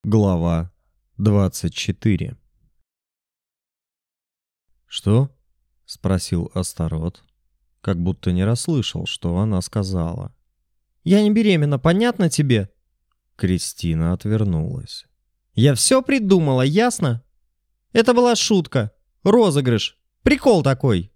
Глава 24. «Что?» — спросил Астарот, как будто не расслышал, что она сказала. «Я не беременна, понятно тебе?» Кристина отвернулась. «Я все придумала, ясно? Это была шутка, розыгрыш, прикол такой».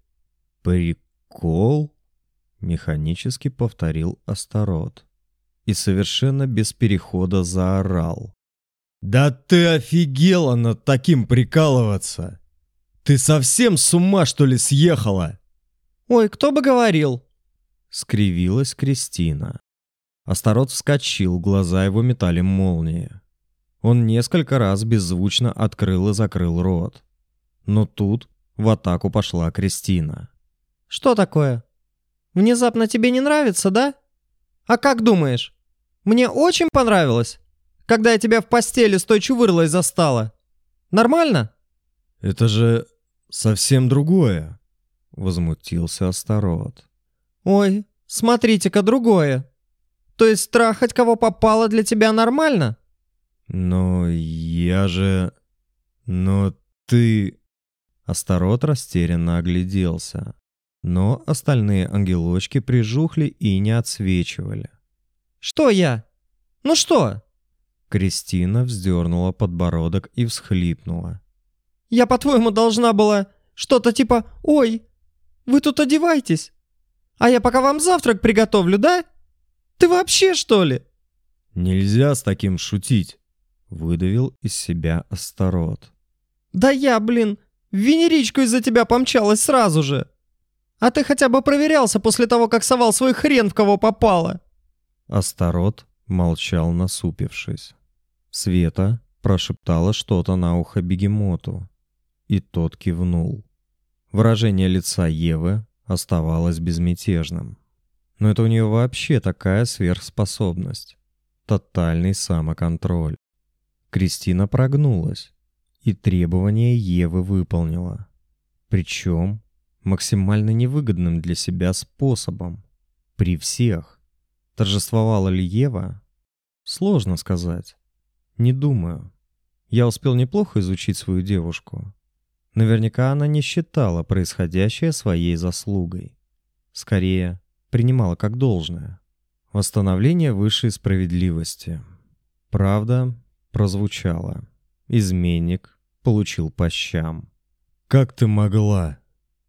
«Прикол?» — механически повторил Астарот и совершенно без перехода заорал. «Да ты офигела над таким прикалываться! Ты совсем с ума, что ли, съехала?» «Ой, кто бы говорил!» — скривилась Кристина. Астарот вскочил, глаза его метали молнии. Он несколько раз беззвучно открыл и закрыл рот. Но тут в атаку пошла Кристина. «Что такое? Внезапно тебе не нравится, да? А как думаешь, мне очень понравилось, когда я тебя в постели с той чувырлой застала? Нормально?» «Это же совсем другое», — возмутился Астарот. «Ой, смотрите-ка, другое. То есть трахать кого попало для тебя нормально?» «Но я же... Но ты...» Астарот растерянно огляделся. Но остальные ангелочки прижухли и не отсвечивали. «Что я? Ну что?» Кристина вздернула подбородок и всхлипнула. «Я, по-твоему, должна была что-то типа «Ой, вы тут одевайтесь, а я пока вам завтрак приготовлю, да? Ты вообще, что ли?» «Нельзя с таким шутить», — выдавил из себя Астарот. «Да я, в венеричку из-за тебя помчалась сразу же. А ты хотя бы проверялся после того, как совал свой хрен в кого попало?» Астарот молчал, насупившись. Света прошептала что-то на ухо бегемоту, и тот кивнул. Выражение лица Евы оставалось безмятежным. Но это у нее вообще такая сверхспособность. Тотальный самоконтроль. Кристина прогнулась и требования Евы выполнила. Причем максимально невыгодным для себя способом. При всех. Торжествовала ли Ева? Сложно сказать. Не думаю. Я успел неплохо изучить свою девушку. Наверняка она не считала происходящее своей заслугой. Скорее, принимала как должное. Восстановление высшей справедливости. Правда прозвучала. Изменник получил по щам. «Как ты могла?»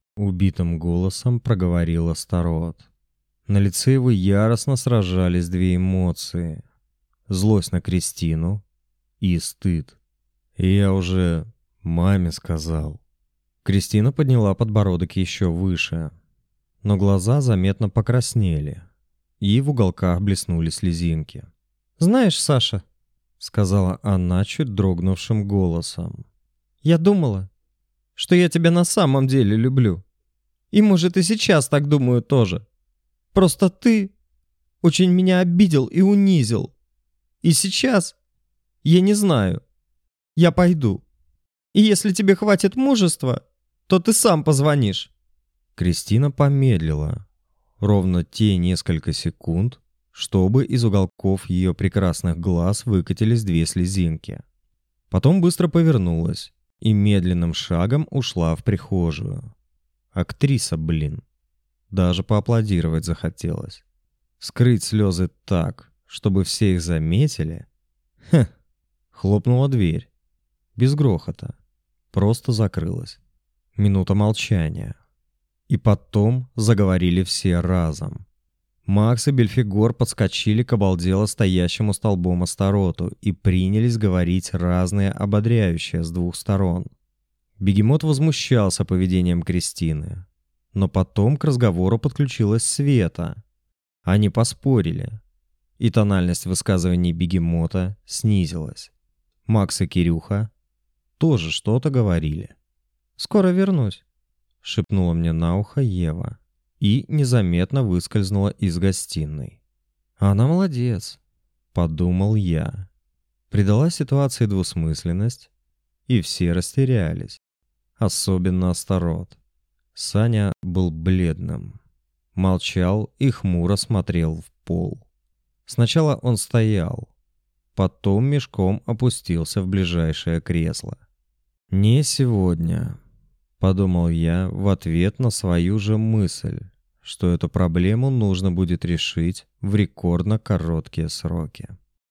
Убитым голосом проговорил Астарот. На лице его яростно сражались две эмоции. Злость на Кристину и стыд. «Я уже маме сказал». Кристина подняла подбородок еще выше, но глаза заметно покраснели, и в уголках блеснули слезинки. «Знаешь, Саша», — сказала она чуть дрогнувшим голосом, — «я думала, что я тебя на самом деле люблю. И, может, и сейчас так думаю тоже. Просто ты очень меня обидел и унизил. И сейчас, я не знаю, я пойду. И если тебе хватит мужества, то ты сам позвонишь». Кристина помедлила, ровно те несколько секунд, чтобы из уголков ее прекрасных глаз выкатились две слезинки. Потом быстро повернулась и медленным шагом ушла в прихожую. Актриса, блин. Даже поаплодировать захотелось. Скрыть слезы так, чтобы все их заметили. Хм. Хлопнула дверь. Без грохота. Просто закрылась. Минута молчания. И потом заговорили все разом. Макс и Бельфигор подскочили к обалдело стоящему столбом Астароту и принялись говорить разные ободряющие с двух сторон. Бегемот возмущался поведением Кристины. Но потом к разговору подключилась Света. Они поспорили. И тональность высказываний бегемота снизилась. Макс и Кирюха тоже что-то говорили. «Скоро вернусь», — шепнула мне на ухо Ева и незаметно выскользнула из гостиной. «Она молодец», — подумал я. Придала ситуации двусмысленность, и все растерялись. Особенно Астарот. Саня был бледным. Молчал и хмуро смотрел в пол. Сначала он стоял, Потом мешком опустился в ближайшее кресло. «Не сегодня», — подумал я в ответ на свою же мысль, что эту проблему нужно будет решить в рекордно короткие сроки.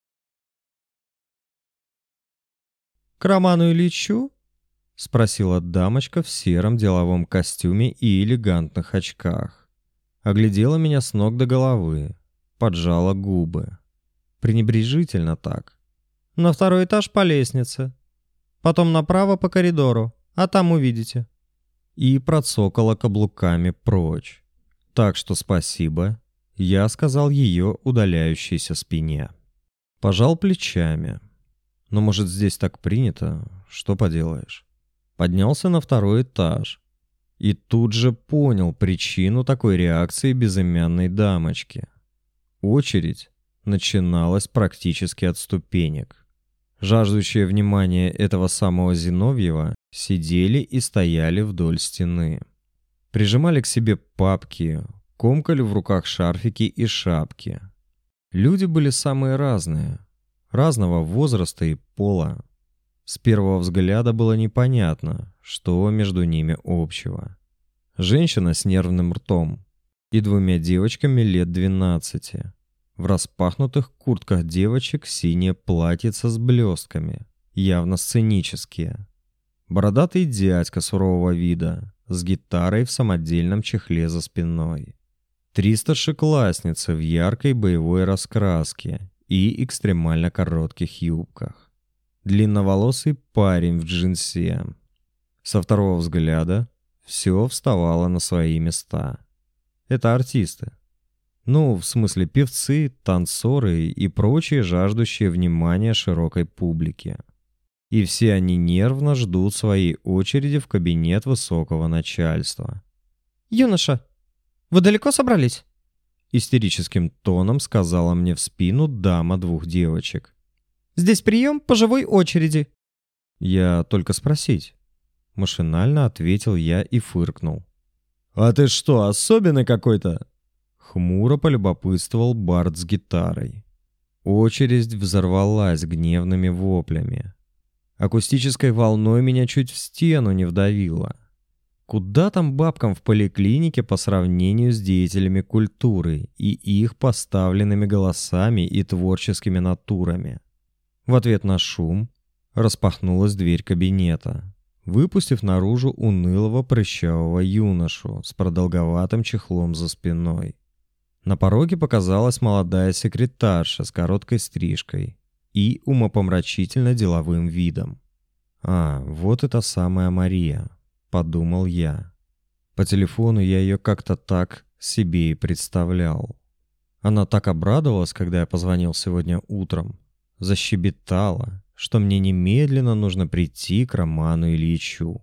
«К Роману Ильичу?» — спросила дамочка в сером деловом костюме и элегантных очках. Оглядела меня с ног до головы, поджала губы. Пренебрежительно так. «На второй этаж по лестнице. Потом направо по коридору, а там увидите». И процокала каблуками прочь. Так что спасибо, я сказал ее удаляющейся спине. Пожал плечами. Но может здесь так принято, что поделаешь. Поднялся на второй этаж. И тут же понял причину такой реакции безымянной дамочки. Очередь начиналась практически от ступенек. Жаждущие внимания этого самого Зиновьева сидели и стояли вдоль стены. Прижимали к себе папки, комкали в руках шарфики и шапки. Люди были самые разные, разного возраста и пола. С первого взгляда было непонятно, что между ними общего. Женщина с нервным ртом и двумя девочками лет 12. В распахнутых куртках девочек синее платьице с блестками, явно сценические. Бородатый дядька сурового вида, с гитарой в самодельном чехле за спиной. 3 старшеклассницы в яркой боевой раскраске и экстремально коротких юбках. Длинноволосый парень в джинсе. Со второго взгляда все вставало на свои места. Это артисты. Ну, в смысле певцы, танцоры и прочие жаждущие внимания широкой публики. И все они нервно ждут своей очереди в кабинет высокого начальства. «Юноша, вы далеко собрались?» Истерическим тоном сказала мне в спину дама 2 девочек. «Здесь прием по живой очереди». «Я только спросить». Машинально ответил я и фыркнул. «А ты что, особенный какой-то?» Хмуро полюбопытствовал бард с гитарой. Очередь взорвалась гневными воплями. Акустической волной меня чуть в стену не вдавило. Куда там бабкам в поликлинике по сравнению с деятелями культуры и их поставленными голосами и творческими натурами? В ответ на шум распахнулась дверь кабинета, выпустив наружу унылого прыщавого юношу с продолговатым чехлом за спиной. На пороге показалась молодая секретарша с короткой стрижкой и умопомрачительно деловым видом. «А, вот это самая Мария», — подумал я. По телефону я ее как-то так себе и представлял. Она так обрадовалась, когда я позвонил сегодня утром. Защебетала, что мне немедленно нужно прийти к Роману Ильичу.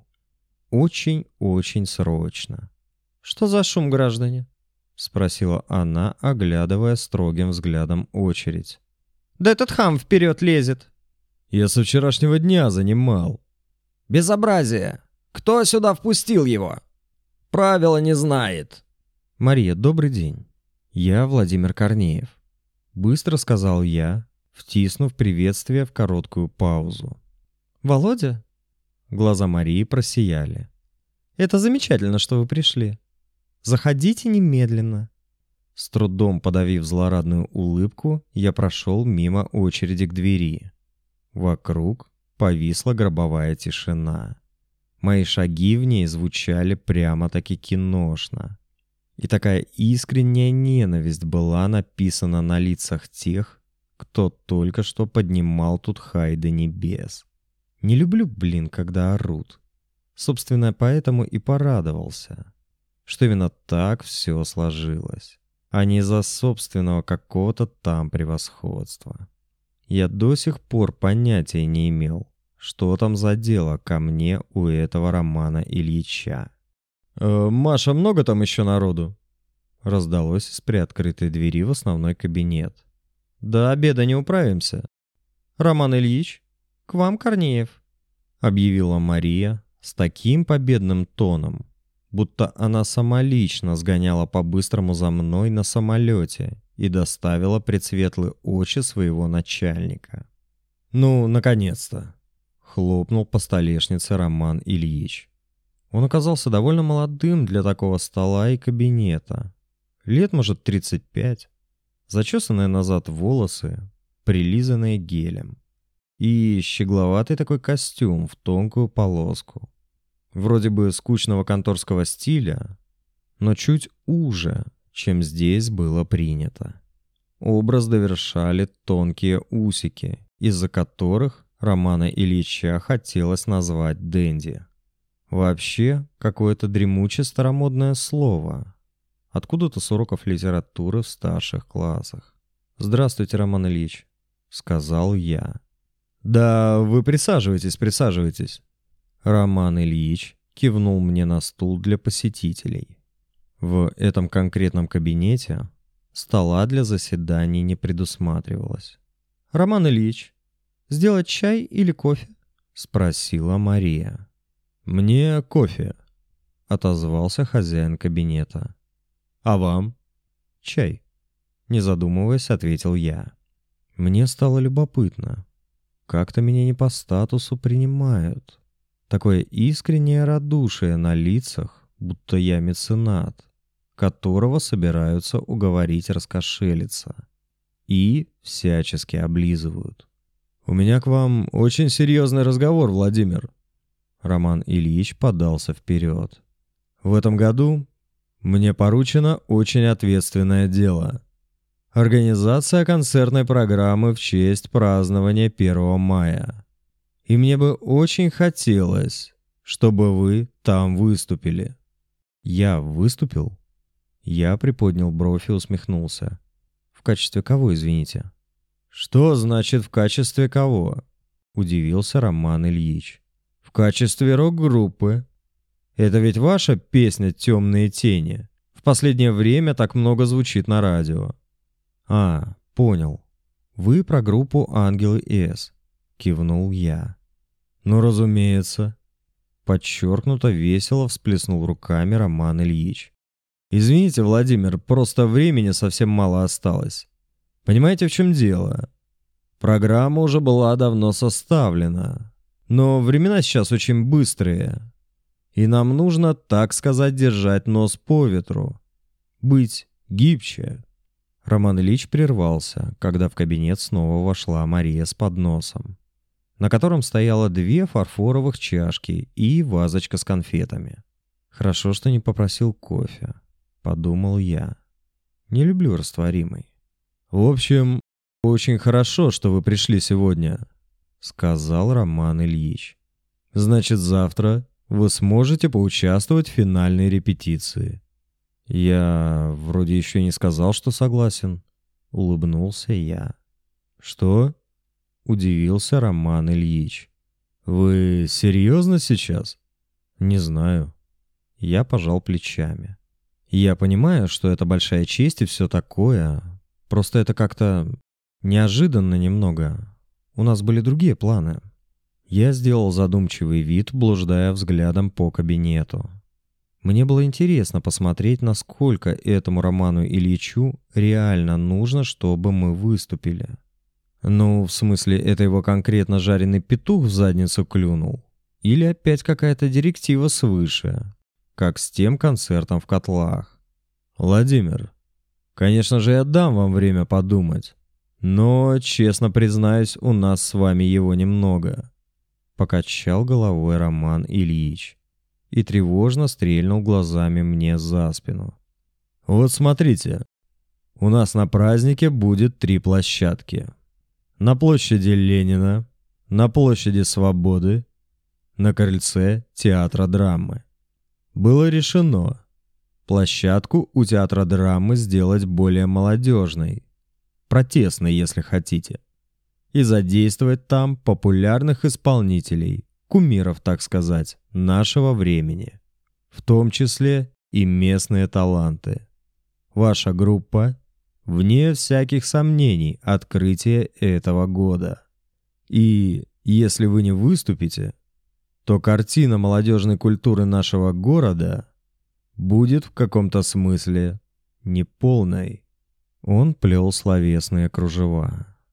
Очень-очень срочно. «Что за шум, граждане?» — спросила она, оглядывая строгим взглядом очередь. «Да этот хам вперед лезет!» «Я со вчерашнего дня занимал». «Безобразие! Кто сюда впустил его? Правила не знает». «Мария, добрый день. Я Владимир Корнеев», — быстро сказал я, втиснув приветствие в короткую паузу. «Володя?» Глаза Марии просияли. «Это замечательно, что вы пришли. Заходите немедленно». С трудом подавив злорадную улыбку, я прошел мимо очереди к двери. Вокруг повисла гробовая тишина. Мои шаги в ней звучали прямо-таки киношно. И такая искренняя ненависть была написана на лицах тех, кто только что поднимал тут хай до небес. Не люблю, когда орут. Собственно, поэтому и порадовался, что именно так все сложилось, а не из-за собственного какого-то там превосходства. Я до сих пор понятия не имел, что там за дело ко мне у этого Романа Ильича. «Маша, много там еще народу?» Раздалось из приоткрытой двери в основной кабинет. «До обеда не управимся. Роман Ильич, к вам Корнеев», — объявила Мария с таким победным тоном, будто она сама лично сгоняла по-быстрому за мной на самолете и доставила пред светлые очи своего начальника. «Ну, наконец-то!» — хлопнул по столешнице Роман Ильич. Он оказался довольно молодым для такого стола и кабинета. Лет, может, 35. Зачесанные назад волосы, прилизанные гелем. И щегловатый такой костюм в тонкую полоску. Вроде бы скучного конторского стиля, но чуть уже, чем здесь было принято. Образ довершали тонкие усики, из-за которых Романа Ильича хотелось назвать денди. Вообще, какое-то дремучее старомодное слово. Откуда-то с уроков литературы в старших классах. «Здравствуйте, Роман Ильич», — сказал я. «Да вы присаживайтесь, присаживайтесь». Роман Ильич кивнул мне на стул для посетителей. В этом конкретном кабинете стола для заседаний не предусматривалось. «Роман Ильич, сделать чай или кофе?» — спросила Мария. «Мне кофе», — отозвался хозяин кабинета. «А вам?» «Чай», — не задумываясь, ответил я. Мне стало любопытно. Как-то меня не по статусу принимают. Такое искреннее радушие на лицах, будто я меценат, которого собираются уговорить раскошелиться. И всячески облизывают. «У меня к вам очень серьезный разговор, Владимир». Роман Ильич подался вперед. «В этом году мне поручено очень ответственное дело. Организация концертной программы в честь празднования 1 мая. И мне бы очень хотелось, чтобы вы там выступили». «Я выступил?» Я приподнял бровь и усмехнулся. «В качестве кого, извините?» «Что значит «в качестве кого»?» — удивился Роман Ильич. «В качестве рок-группы. Это ведь ваша песня «Темные тени». В последнее время так много звучит на радио». «А, понял. Вы про группу «Ангелы С», — кивнул я. «Ну, разумеется». Подчеркнуто весело всплеснул руками Роман Ильич. «Извините, Владимир, просто времени совсем мало осталось. Понимаете, в чем дело? Программа уже была давно составлена, но времена сейчас очень быстрые, и нам нужно, так сказать, держать нос по ветру, быть гибче». Роман Ильич прервался, когда в кабинет снова вошла Мария с подносом, на котором стояло 2 фарфоровых чашки и вазочка с конфетами. «Хорошо, что не попросил кофе», — подумал я. «Не люблю растворимый». «В общем, очень хорошо, что вы пришли сегодня», — сказал Роман Ильич. «Значит, завтра вы сможете поучаствовать в финальной репетиции». «Я вроде еще не сказал, что согласен», — улыбнулся я. «Что?» — удивился Роман Ильич. «Вы серьезно сейчас?» «Не знаю». Я пожал плечами. «Я понимаю, что это большая честь и все такое. Просто это как-то неожиданно немного. У нас были другие планы». Я сделал задумчивый вид, блуждая взглядом по кабинету. Мне было интересно посмотреть, насколько этому Роману Ильичу реально нужно, чтобы мы выступили. Ну, в смысле, это его конкретно жареный петух в задницу клюнул? Или опять какая-то директива свыше, как с тем концертом в Котлах? «Владимир, конечно же, я дам вам время подумать, но, честно признаюсь, у нас с вами его немного», — покачал головой Роман Ильич и тревожно стрельнул глазами мне за спину. «Вот смотрите, у нас на празднике будет 3 площадки. На площади Ленина, на площади Свободы, на крыльце театра драмы. Было решено площадку у театра драмы сделать более молодежной, протестной, если хотите, и задействовать там популярных исполнителей, кумиров, так сказать, нашего времени, в том числе и местные таланты. Ваша группа, вне всяких сомнений, открытие этого года. И если вы не выступите, то картина молодежной культуры нашего города будет в каком-то смысле неполной». Он плел словесные кружева.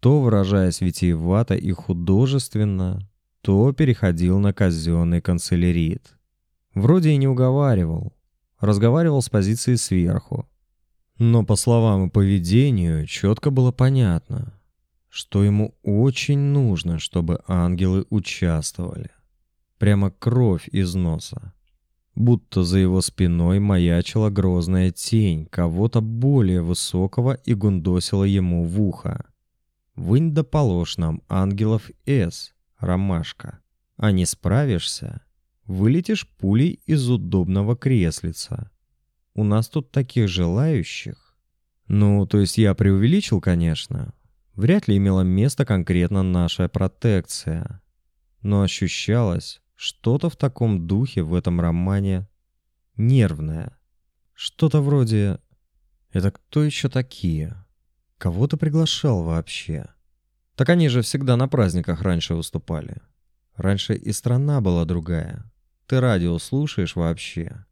то выражаясь витиевато и художественно, то переходил на казенный канцелярит. Вроде и не уговаривал, разговаривал с позиции сверху. Но по словам и поведению четко было понятно, что ему очень нужно, чтобы ангелы участвовали. Прямо кровь из носа. Будто за его спиной маячила грозная тень кого-то более высокого и гундосила ему в ухо. «Вынь да положь нам ангелов С, ромашка. А не справишься, вылетишь пулей из удобного креслица. У нас тут таких желающих». Ну, то есть я преувеличил, конечно. Вряд ли имела место конкретно наша протекция. Но ощущалось что-то в таком духе в этом романе нервное. Что-то вроде «Это кто еще такие? Кого ты приглашал вообще?» Так они же всегда на праздниках раньше выступали. Раньше и страна была другая. Ты радио слушаешь вообще?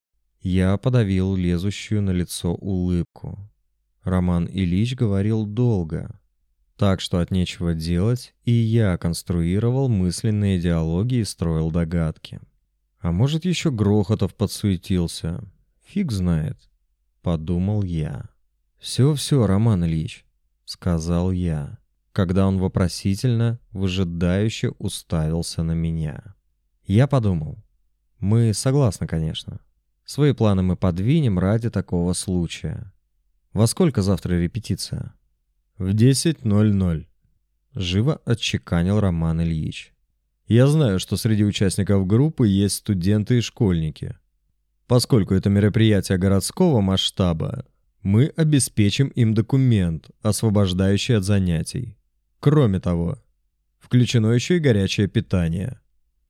Я подавил лезущую на лицо улыбку. Роман Ильич говорил долго. Так что от нечего делать, и я конструировал мысленные диалоги и строил догадки. А может, еще Грохотов подсуетился. Фиг знает, подумал я. «Все, Роман Ильич», — сказал я, когда он вопросительно, выжидающе уставился на меня. Я подумал. Мы согласны, конечно. Свои планы мы подвинем ради такого случая. Во сколько завтра репетиция? В 10:00. Живо отчеканил Роман Ильич. Я знаю, что среди участников группы есть студенты и школьники. Поскольку это мероприятие городского масштаба, мы обеспечим им документ, освобождающий от занятий. Кроме того, включено еще и горячее питание.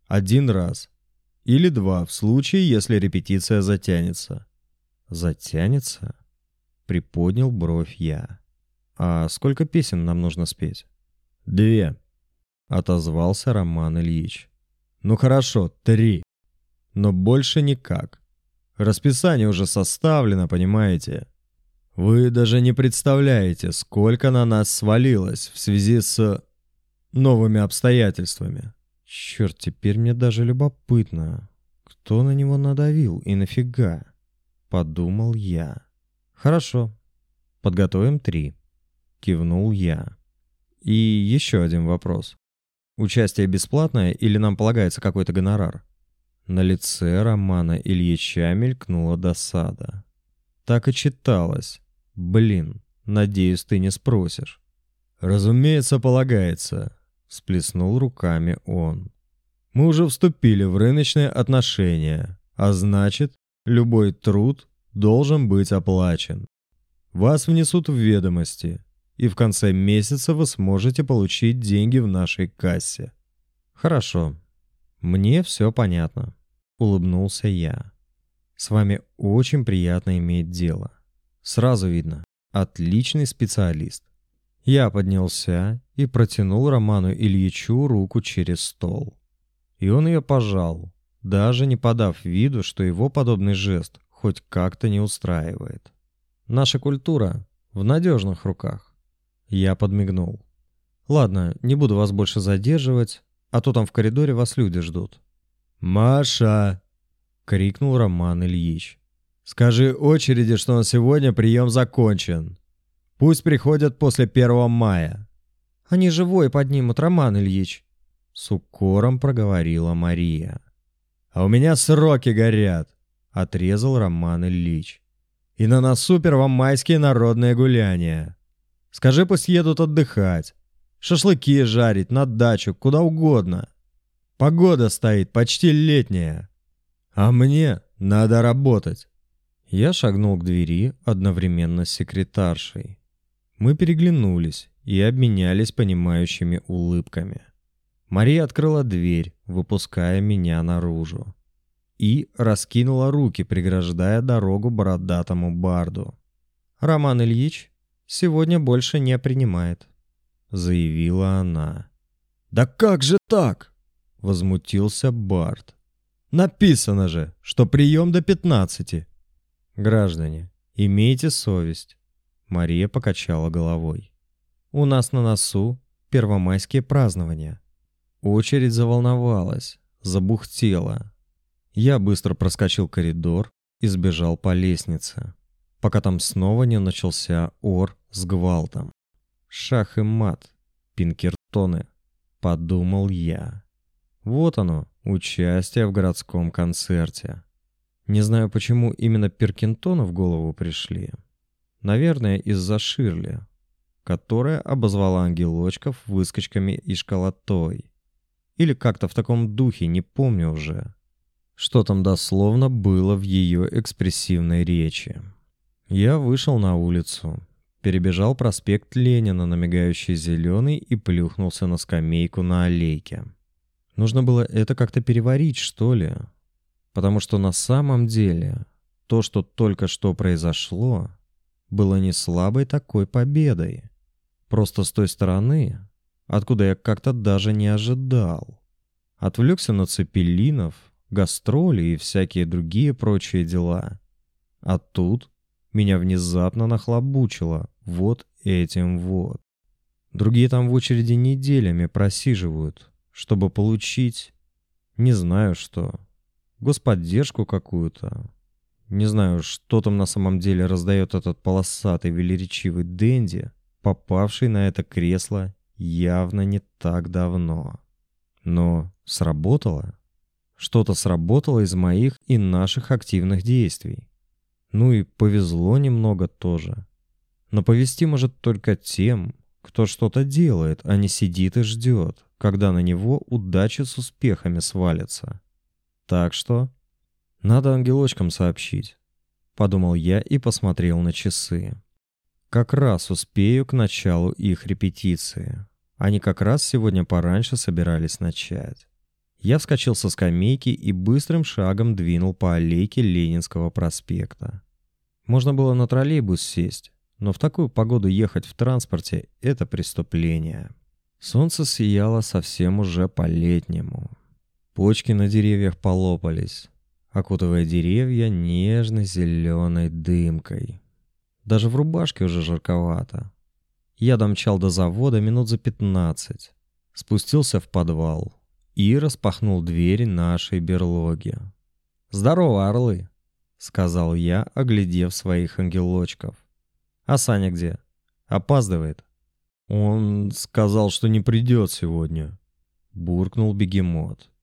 1 раз. Или 2 в случае, если репетиция затянется. Затянется? Приподнял бровь я. А сколько песен нам нужно спеть? 2. Отозвался Роман Ильич. Ну хорошо, 3. Но больше никак. Расписание уже составлено, понимаете? Вы даже не представляете, сколько на нас свалилось в связи с новыми обстоятельствами. Черт, теперь мне даже любопытно, кто на него надавил и нафига, подумал я. Хорошо, подготовим 3, кивнул я. И еще один вопрос. Участие бесплатное или нам полагается какой-то гонорар? На лице Романа Ильича мелькнула досада. Так и читалось. Блин, надеюсь, ты не спросишь. Разумеется, полагается, всплеснул руками он. Мы уже вступили в рыночные отношения, а значит, любой труд должен быть оплачен. Вас внесут в ведомости, и в конце месяца вы сможете получить деньги в нашей кассе. Хорошо, мне все понятно, улыбнулся я. С вами очень приятно иметь дело. Сразу видно, отличный специалист. Я поднялся и протянул Роману Ильичу руку через стол. И он ее пожал, даже не подав виду, что его подобный жест хоть как-то не устраивает. Наша культура в надежных руках. Я подмигнул. Ладно, не буду вас больше задерживать, а то там в коридоре вас люди ждут. «Маша!» — крикнул Роман Ильич. «Скажи очереди, что на сегодня прием закончен. Пусть приходят после 1 мая». «Они живой поднимут, Роман Ильич», — с укором проговорила Мария. «А у меня сроки горят», — отрезал Роман Ильич. «И на носу первомайские народные гуляния. Скажи, пусть едут отдыхать. Шашлыки жарить, на дачу, куда угодно. Погода стоит почти летняя. А мне надо работать». Я шагнул к двери одновременно с секретаршей. Мы переглянулись и обменялись понимающими улыбками. Мария открыла дверь, выпуская меня наружу. И раскинула руки, преграждая дорогу бородатому барду. «Роман Ильич сегодня больше не принимает», — заявила она. «Да как же так?» — возмутился бард. «Написано же, что прием до 15. «Граждане, имейте совесть», — Мария покачала головой. У нас на носу первомайские празднования. Очередь заволновалась, забухтела. Я быстро проскочил коридор и сбежал по лестнице, пока там снова не начался ор с гвалтом. Шах и мат, Пинкертоны, подумал я. Вот оно, участие в городском концерте. Не знаю, почему именно Пиркинтоны в голову пришли. Наверное, из-за Ширли, которая обозвала ангелочков выскочками и школотой. Или как-то в таком духе, не помню уже. Что там дословно было в ее экспрессивной речи. Я вышел на улицу, перебежал проспект Ленина на мигающий зеленый и плюхнулся на скамейку на аллейке. Нужно было это как-то переварить, что ли? Потому что на самом деле то, что только что произошло, было не слабой такой победой. Просто с той стороны, откуда я как-то даже не ожидал. Отвлекся на цепелинов, гастроли и всякие другие прочие дела. А тут меня внезапно нахлобучило вот этим вот. Другие там в очереди неделями просиживают, чтобы получить, не знаю что, господдержку какую-то. Не знаю, что там на самом деле раздает этот полосатый велеречивый денди, попавший на это кресло явно не так давно. Но сработало. Что-то сработало из моих и наших активных действий. Ну и повезло немного тоже. Но повезти может только тем, кто что-то делает, а не сидит и ждет, когда на него удача с успехами свалится. Так что надо ангелочкам сообщить, подумал я и посмотрел на часы. Как раз успею к началу их репетиции. Они как раз сегодня пораньше собирались начать. Я вскочил со скамейки и быстрым шагом двинул по аллейке Ленинского проспекта. Можно было на троллейбус сесть, но в такую погоду ехать в транспорте — это преступление. Солнце сияло совсем уже по-летнему. Почки на деревьях полопались, окутывая деревья нежной зеленой дымкой. Даже в рубашке уже жарковато. Я домчал до завода минут за 15, спустился в подвал и распахнул двери нашей берлоги. «Здорово, орлы!» — сказал я, оглядев своих ангелочков. «А Саня где? Опаздывает?» «Он сказал, что не придет сегодня», — буркнул бегемот.